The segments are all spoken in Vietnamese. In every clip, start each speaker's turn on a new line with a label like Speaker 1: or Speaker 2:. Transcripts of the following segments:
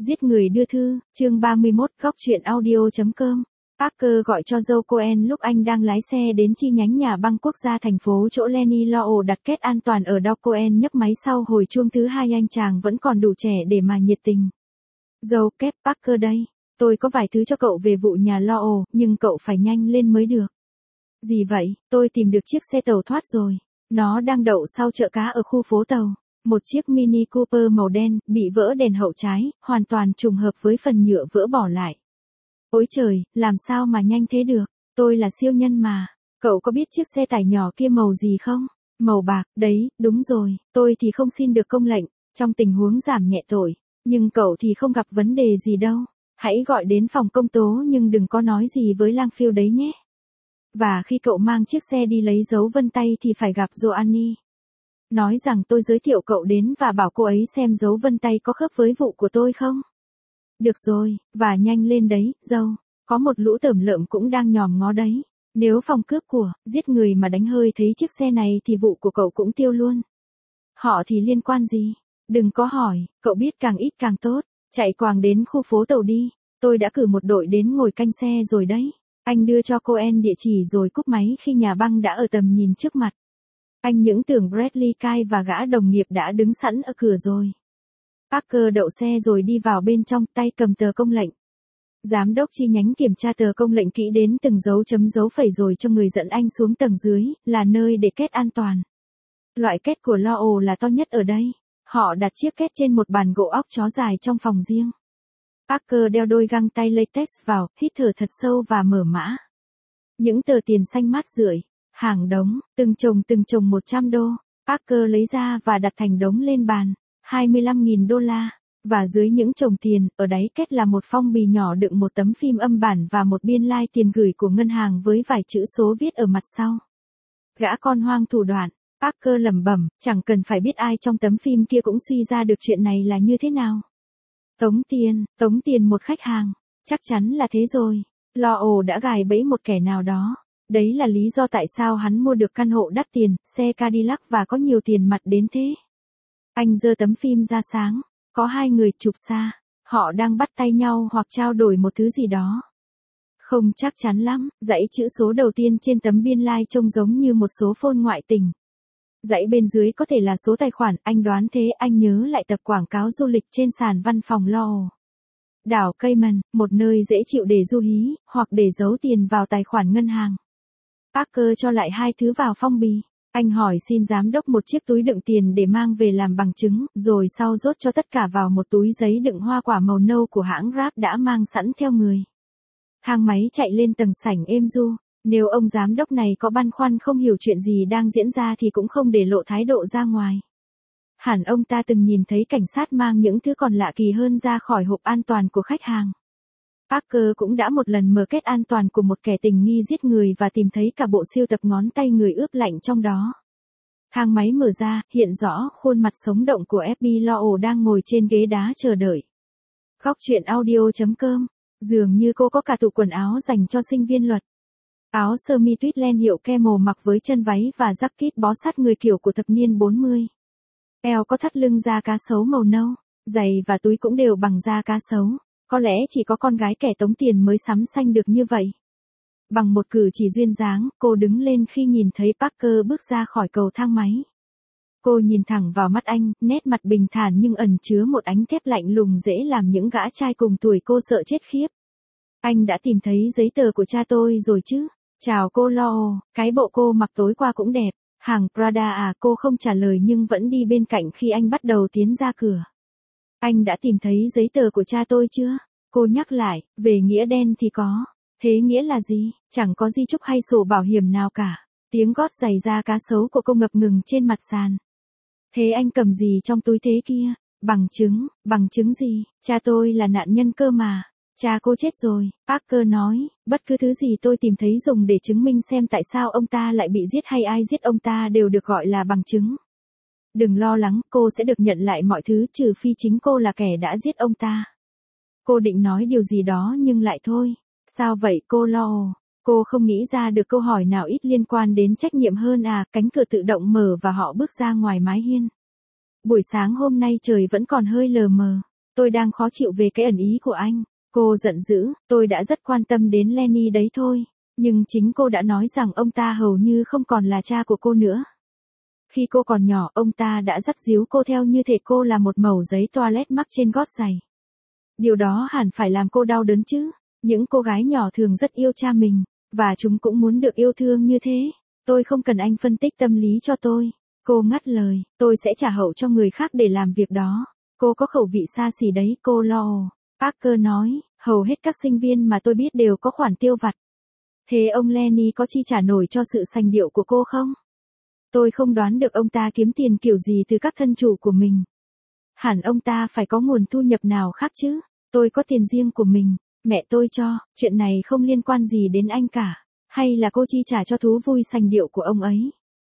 Speaker 1: Giết người đưa thư, chương 31, góc truyện audio.com. Parker gọi cho Joe Cohen lúc anh đang lái xe đến chi nhánh nhà băng quốc gia thành phố chỗ Lenny Lowell đặt kết an toàn ở Dow. Cohen nhấc máy sau hồi chuông thứ hai. Anh chàng vẫn còn đủ trẻ để mà nhiệt tình. Joe, Kép, Parker đây. Tôi có vài thứ cho cậu về vụ nhà Lowell, nhưng cậu phải nhanh lên mới được. Gì vậy? Tôi tìm được chiếc xe tàu thoát rồi. Nó đang đậu sau chợ cá ở khu phố tàu. Một chiếc Mini Cooper màu đen, bị vỡ đèn hậu trái, hoàn toàn trùng hợp với phần nhựa vỡ bỏ lại. Ôi trời, làm sao mà nhanh thế được? Tôi là siêu nhân mà. Cậu có biết chiếc xe tải nhỏ kia màu gì không? Màu bạc, đấy, đúng rồi. Tôi thì không xin được công lệnh, trong tình huống giảm nhẹ tội. Nhưng cậu thì không gặp vấn đề gì đâu. Hãy gọi đến phòng công tố nhưng đừng có nói gì với Langfield đấy nhé. Và khi cậu mang chiếc xe đi lấy dấu vân tay thì phải gặp Joanne. Nói rằng tôi giới thiệu cậu đến và bảo cô ấy xem dấu vân tay có khớp với vụ của tôi không? Được rồi, và nhanh lên đấy, Joe. Có một lũ tởm lợm cũng đang nhòm ngó đấy. Nếu phòng cướp của, giết người mà đánh hơi thấy chiếc xe này thì vụ của cậu cũng tiêu luôn. Họ thì liên quan gì? Đừng có hỏi, cậu biết càng ít càng tốt. Chạy quàng đến khu phố tàu đi. Tôi đã cử một đội đến ngồi canh xe rồi đấy. Anh đưa cho Cohen địa chỉ rồi cúp máy khi nhà băng đã ở tầm nhìn trước mặt. Anh những tưởng Bradley Kyle và gã đồng nghiệp đã đứng sẵn ở cửa rồi. Parker đậu xe rồi đi vào bên trong, tay cầm tờ công lệnh. Giám đốc chi nhánh kiểm tra tờ công lệnh kỹ đến từng dấu chấm dấu phẩy rồi cho người dẫn anh xuống tầng dưới, là nơi để kết an toàn. Loại kết của Lowell là to nhất ở đây. Họ đặt chiếc kết trên một bàn gỗ óc chó dài trong phòng riêng. Parker đeo đôi găng tay latex vào, hít thở thật sâu và mở mã. Những tờ tiền xanh mát rượi. Hàng đống, từng chồng 100 đô. Parker lấy ra và đặt thành đống lên bàn. 25.000 đô la. Và dưới những chồng tiền, ở đáy kết là một phong bì nhỏ đựng một tấm phim âm bản và một biên lai tiền gửi của ngân hàng với vài chữ số viết ở mặt sau. Gã con hoang thủ đoạn. Parker lẩm bẩm, chẳng cần phải biết ai trong tấm phim kia cũng suy ra được chuyện này là như thế nào. Tống tiền một khách hàng. Chắc chắn là thế rồi. Lowell đã gài bẫy một kẻ nào đó. Đấy là lý do tại sao hắn mua được căn hộ đắt tiền, xe Cadillac và có nhiều tiền mặt đến thế. Anh giơ tấm phim ra sáng. Có hai người chụp xa. Họ đang bắt tay nhau hoặc trao đổi một thứ gì đó. Không chắc chắn lắm, dãy chữ số đầu tiên trên tấm biên lai trông giống như một số phone ngoại tình. Dãy bên dưới có thể là số tài khoản, anh đoán thế. Anh nhớ lại tập quảng cáo du lịch trên sàn văn phòng Lowell. Đảo Cayman, một nơi dễ chịu để du hí, hoặc để giấu tiền vào tài khoản ngân hàng. Parker cho lại hai thứ vào phong bì. Anh hỏi xin giám đốc một chiếc túi đựng tiền để mang về làm bằng chứng, rồi sau dốt cho tất cả vào một túi giấy đựng hoa quả màu nâu của hãng Grab đã mang sẵn theo người. Thang máy chạy lên tầng sảnh êm du. Nếu ông giám đốc này có băn khoăn không hiểu chuyện gì đang diễn ra thì cũng không để lộ thái độ ra ngoài. Hẳn ông ta từng nhìn thấy cảnh sát mang những thứ còn lạ kỳ hơn ra khỏi hộp an toàn của khách hàng. Parker cũng đã một lần mở kết an toàn của một kẻ tình nghi giết người và tìm thấy cả bộ sưu tập ngón tay người ướp lạnh trong đó. Thang máy mở ra, hiện rõ khuôn mặt sống động của FBI Lowell đang ngồi trên ghế đá chờ đợi. Góc truyện audio.com. Dường như cô có cả tủ quần áo dành cho sinh viên luật. Áo sơ mi tuyết len hiệu Camel mặc với chân váy và jacket bó sát người kiểu của thập niên 40. Eo có thắt lưng da cá sấu màu nâu, giày và túi cũng đều bằng da cá sấu. Có lẽ chỉ có con gái kẻ tống tiền mới sắm xanh được như vậy. Bằng một cử chỉ duyên dáng, cô đứng lên khi nhìn thấy Parker bước ra khỏi cầu thang máy. Cô nhìn thẳng vào mắt anh, nét mặt bình thản nhưng ẩn chứa một ánh thép lạnh lùng dễ làm những gã trai cùng tuổi cô sợ chết khiếp. Anh đã tìm thấy giấy tờ của cha tôi rồi chứ? Chào cô Lowell, cái bộ cô mặc tối qua cũng đẹp. Hàng Prada à? Cô không trả lời nhưng vẫn đi bên cạnh khi anh bắt đầu tiến ra cửa. Anh đã tìm thấy giấy tờ của cha tôi chưa? Cô nhắc lại, về nghĩa đen thì có. Thế nghĩa là gì? Chẳng có di chúc hay sổ bảo hiểm nào cả. Tiếng gót giày da cá sấu của cô ngập ngừng trên mặt sàn. Thế anh cầm gì trong túi thế kia? Bằng chứng gì? Cha tôi là nạn nhân cơ mà. Cha cô chết rồi, Parker nói, bất cứ thứ gì tôi tìm thấy dùng để chứng minh xem tại sao ông ta lại bị giết hay ai giết ông ta đều được gọi là bằng chứng. Đừng lo lắng, cô sẽ được nhận lại mọi thứ trừ phi chính cô là kẻ đã giết ông ta. Cô định nói điều gì đó nhưng lại thôi. Sao vậy cô Lowell? Cô không nghĩ ra được câu hỏi nào ít liên quan đến trách nhiệm hơn à? Cánh cửa tự động mở và họ bước ra ngoài mái hiên. Buổi sáng hôm nay trời vẫn còn hơi lờ mờ. Tôi đang khó chịu về cái ẩn ý của anh. Cô giận dữ, tôi đã rất quan tâm đến Lenny đấy thôi. Nhưng chính cô đã nói rằng ông ta hầu như không còn là cha của cô nữa. Khi cô còn nhỏ, ông ta đã dắt díu cô theo như thể cô là một mẩu giấy toilet mắc trên gót giày. Điều đó hẳn phải làm cô đau đớn chứ. Những cô gái nhỏ thường rất yêu cha mình, và chúng cũng muốn được yêu thương như thế. Tôi không cần anh phân tích tâm lý cho tôi. Cô ngắt lời, tôi sẽ trả hậu cho người khác để làm việc đó. Cô có khẩu vị xa xỉ đấy, cô lo. Parker nói, hầu hết các sinh viên mà tôi biết đều có khoản tiêu vặt. Thế ông Lenny có chi trả nổi cho sự sành điệu của cô không? Tôi không đoán được ông ta kiếm tiền kiểu gì từ các thân chủ của mình. Hẳn ông ta phải có nguồn thu nhập nào khác chứ. Tôi có tiền riêng của mình, mẹ tôi cho, chuyện này không liên quan gì đến anh cả. Hay là cô chi trả cho thú vui sành điệu của ông ấy?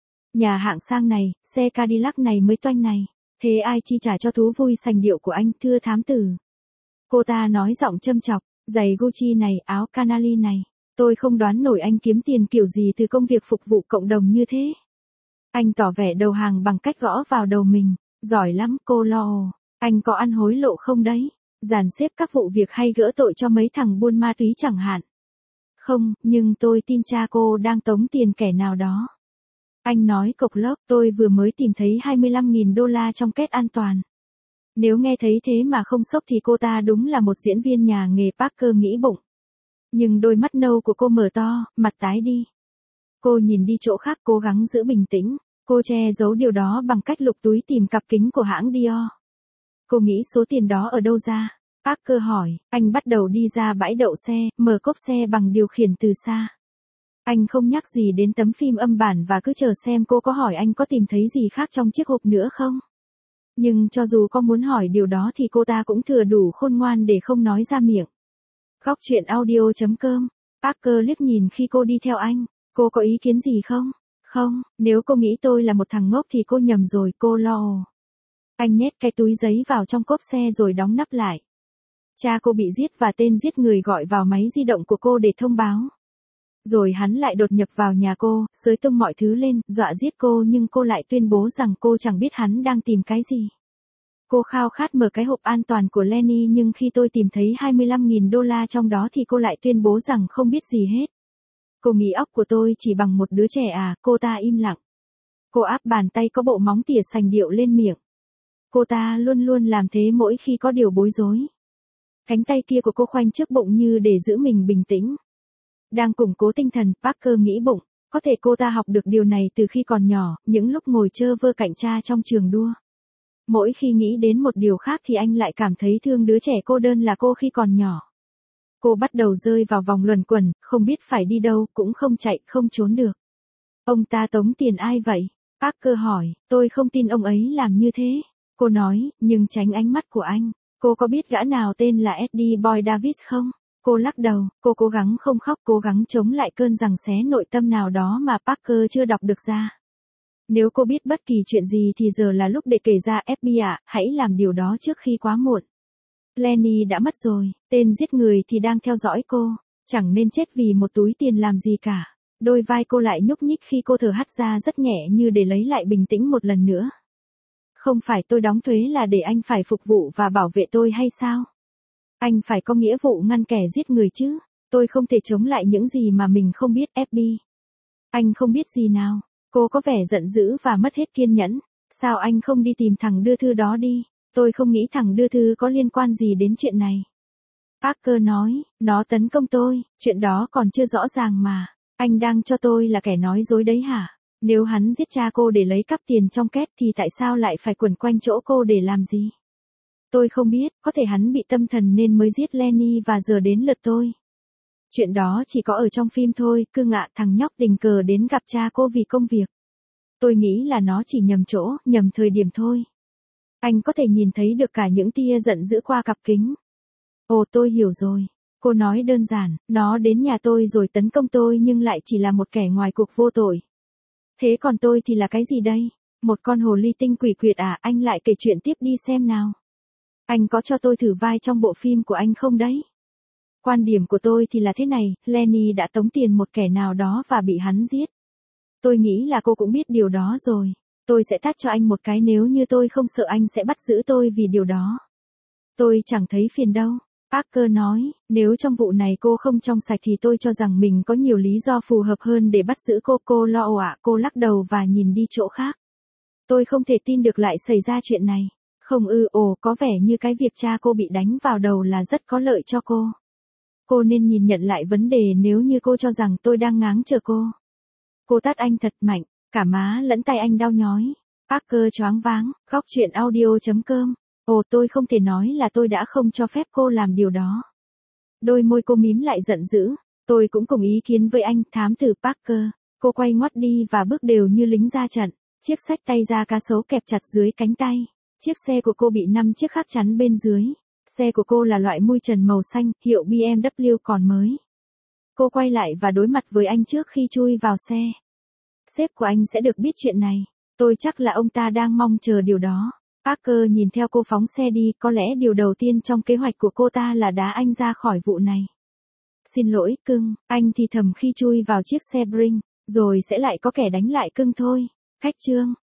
Speaker 1: Nhà hạng sang này, xe Cadillac này mới toanh này. Thế ai chi trả cho thú vui sành điệu của anh, thưa thám tử? Cô ta nói giọng châm chọc, giày Gucci này, áo Canali này. Tôi không đoán nổi anh kiếm tiền kiểu gì từ công việc phục vụ cộng đồng như thế. Anh tỏ vẻ đầu hàng bằng cách gõ vào đầu mình. Giỏi lắm, cô lo. Anh có ăn hối lộ không đấy? Dàn xếp các vụ việc hay gỡ tội cho mấy thằng buôn ma túy chẳng hạn. Không, nhưng tôi tin cha cô đang tống tiền kẻ nào đó. Anh nói cộc lốc, tôi vừa mới tìm thấy 25.000 đô la trong két an toàn. Nếu nghe thấy thế mà không sốc thì cô ta đúng là một diễn viên nhà nghề, Parker nghĩ bụng. Nhưng đôi mắt nâu của cô mở to, mặt tái đi. Cô nhìn đi chỗ khác, cố gắng giữ bình tĩnh. Cô che giấu điều đó bằng cách lục túi tìm cặp kính của hãng Dior. Cô nghĩ số tiền đó ở đâu ra? Parker hỏi, anh bắt đầu đi ra bãi đậu xe, mở cốp xe bằng điều khiển từ xa. Anh không nhắc gì đến tấm phim âm bản và cứ chờ xem cô có hỏi anh có tìm thấy gì khác trong chiếc hộp nữa không. Nhưng cho dù có muốn hỏi điều đó thì cô ta cũng thừa đủ khôn ngoan để không nói ra miệng. Góc chuyện audio.com. Parker liếc nhìn khi cô đi theo anh. Cô có ý kiến gì không? Không, nếu cô nghĩ tôi là một thằng ngốc thì cô nhầm rồi, cô lo. Anh nhét cái túi giấy vào trong cốp xe rồi đóng nắp lại. Cha cô bị giết và tên giết người gọi vào máy di động của cô để thông báo. Rồi hắn lại đột nhập vào nhà cô, xới tung mọi thứ lên, dọa giết cô, nhưng cô lại tuyên bố rằng cô chẳng biết hắn đang tìm cái gì. Cô khao khát mở cái hộp an toàn của Lenny, nhưng khi tôi tìm thấy 25.000 đô la trong đó thì cô lại tuyên bố rằng không biết gì hết. Cô nghĩ óc của tôi chỉ bằng một đứa trẻ à? Cô ta im lặng. Cô áp bàn tay có bộ móng tỉa sành điệu lên miệng. Cô ta luôn luôn làm thế mỗi khi có điều bối rối. Cánh tay kia của cô khoanh trước bụng như để giữ mình bình tĩnh. Đang củng cố tinh thần, Parker nghĩ bụng. Có thể cô ta học được điều này từ khi còn nhỏ, những lúc ngồi chơ vơ cạnh cha trong trường đua. Mỗi khi nghĩ đến một điều khác thì anh lại cảm thấy thương đứa trẻ cô đơn là cô khi còn nhỏ. Cô bắt đầu rơi vào vòng luẩn quẩn, không biết phải đi đâu, cũng không chạy, không trốn được. Ông ta tống tiền ai vậy? Parker hỏi, tôi không tin ông ấy làm như thế. Cô nói, nhưng tránh ánh mắt của anh. Cô có biết gã nào tên là Eddie Boy Davis không? Cô lắc đầu, cô cố gắng không khóc, cố gắng chống lại cơn giằng xé nội tâm nào đó mà Parker chưa đọc được ra. Nếu cô biết bất kỳ chuyện gì thì giờ là lúc để kể ra, FBI ạ, hãy làm điều đó trước khi quá muộn. Lenny đã mất rồi, tên giết người thì đang theo dõi cô, chẳng nên chết vì một túi tiền làm gì cả. Đôi vai cô lại nhúc nhích khi cô thở hắt ra rất nhẹ như để lấy lại bình tĩnh một lần nữa. Không phải tôi đóng thuế là để anh phải phục vụ và bảo vệ tôi hay sao? Anh phải có nghĩa vụ ngăn kẻ giết người chứ. Tôi không thể chống lại những gì mà mình không biết, FBI. Anh không biết gì nào? Cô có vẻ giận dữ và mất hết kiên nhẫn. Sao anh không đi tìm thằng đưa thư đó đi? Tôi không nghĩ thằng đưa thư có liên quan gì đến chuyện này. Parker nói, nó tấn công tôi, chuyện đó còn chưa rõ ràng mà. Anh đang cho tôi là kẻ nói dối đấy hả? Nếu hắn giết cha cô để lấy cắp tiền trong két thì tại sao lại phải quẩn quanh chỗ cô để làm gì? Tôi không biết, có thể hắn bị tâm thần nên mới giết Lenny và giờ đến lượt tôi. Chuyện đó chỉ có ở trong phim thôi, cứ ngạ thằng nhóc tình cờ đến gặp cha cô vì công việc. Tôi nghĩ là nó chỉ nhầm chỗ, nhầm thời điểm thôi. Anh có thể nhìn thấy được cả những tia giận dữ qua cặp kính. Ồ, tôi hiểu rồi. Cô nói đơn giản, nó đến nhà tôi rồi tấn công tôi nhưng lại chỉ là một kẻ ngoài cuộc vô tội. Thế còn tôi thì là cái gì đây? Một con hồ ly tinh quỷ quyệt à? Anh lại kể chuyện tiếp đi xem nào. Anh có cho tôi thử vai trong bộ phim của anh không đấy? Quan điểm của tôi thì là thế này, Lenny đã tống tiền một kẻ nào đó và bị hắn giết. Tôi nghĩ là cô cũng biết điều đó rồi. Tôi sẽ tát cho anh một cái nếu như tôi không sợ anh sẽ bắt giữ tôi vì điều đó. Tôi chẳng thấy phiền đâu. Parker nói, nếu trong vụ này cô không trong sạch thì tôi cho rằng mình có nhiều lý do phù hợp hơn để bắt giữ cô. Cô lo ồ ạ, cô lắc đầu và nhìn đi chỗ khác. Tôi không thể tin được lại xảy ra chuyện này. Không có vẻ như cái việc cha cô bị đánh vào đầu là rất có lợi cho cô. Cô nên nhìn nhận lại vấn đề nếu như cô cho rằng tôi đang ngáng chờ cô. Cô tát anh thật mạnh, cả má lẫn tay anh đau nhói. Parker choáng váng, góc chuyện audio.com. Tôi không thể nói là tôi đã không cho phép cô làm điều đó. Đôi môi cô mím lại giận dữ. Tôi cũng cùng ý kiến với anh, thám tử Parker. Cô quay ngoắt đi và bước đều như lính ra trận. Chiếc xách tay da cá sấu kẹp chặt dưới cánh tay. Chiếc xe của cô bị 5 chiếc khác chắn bên dưới. Xe của cô là loại mui trần màu xanh, hiệu BMW còn mới. Cô quay lại và đối mặt với anh trước khi chui vào xe. Sếp của anh sẽ được biết chuyện này. Tôi chắc là ông ta đang mong chờ điều đó. Parker nhìn theo cô phóng xe đi, có lẽ điều đầu tiên trong kế hoạch của cô ta là đá anh ra khỏi vụ này. Xin lỗi, cưng, anh thì thầm khi chui vào chiếc xe Bring, rồi sẽ lại có kẻ đánh lại cưng thôi. Khách trương.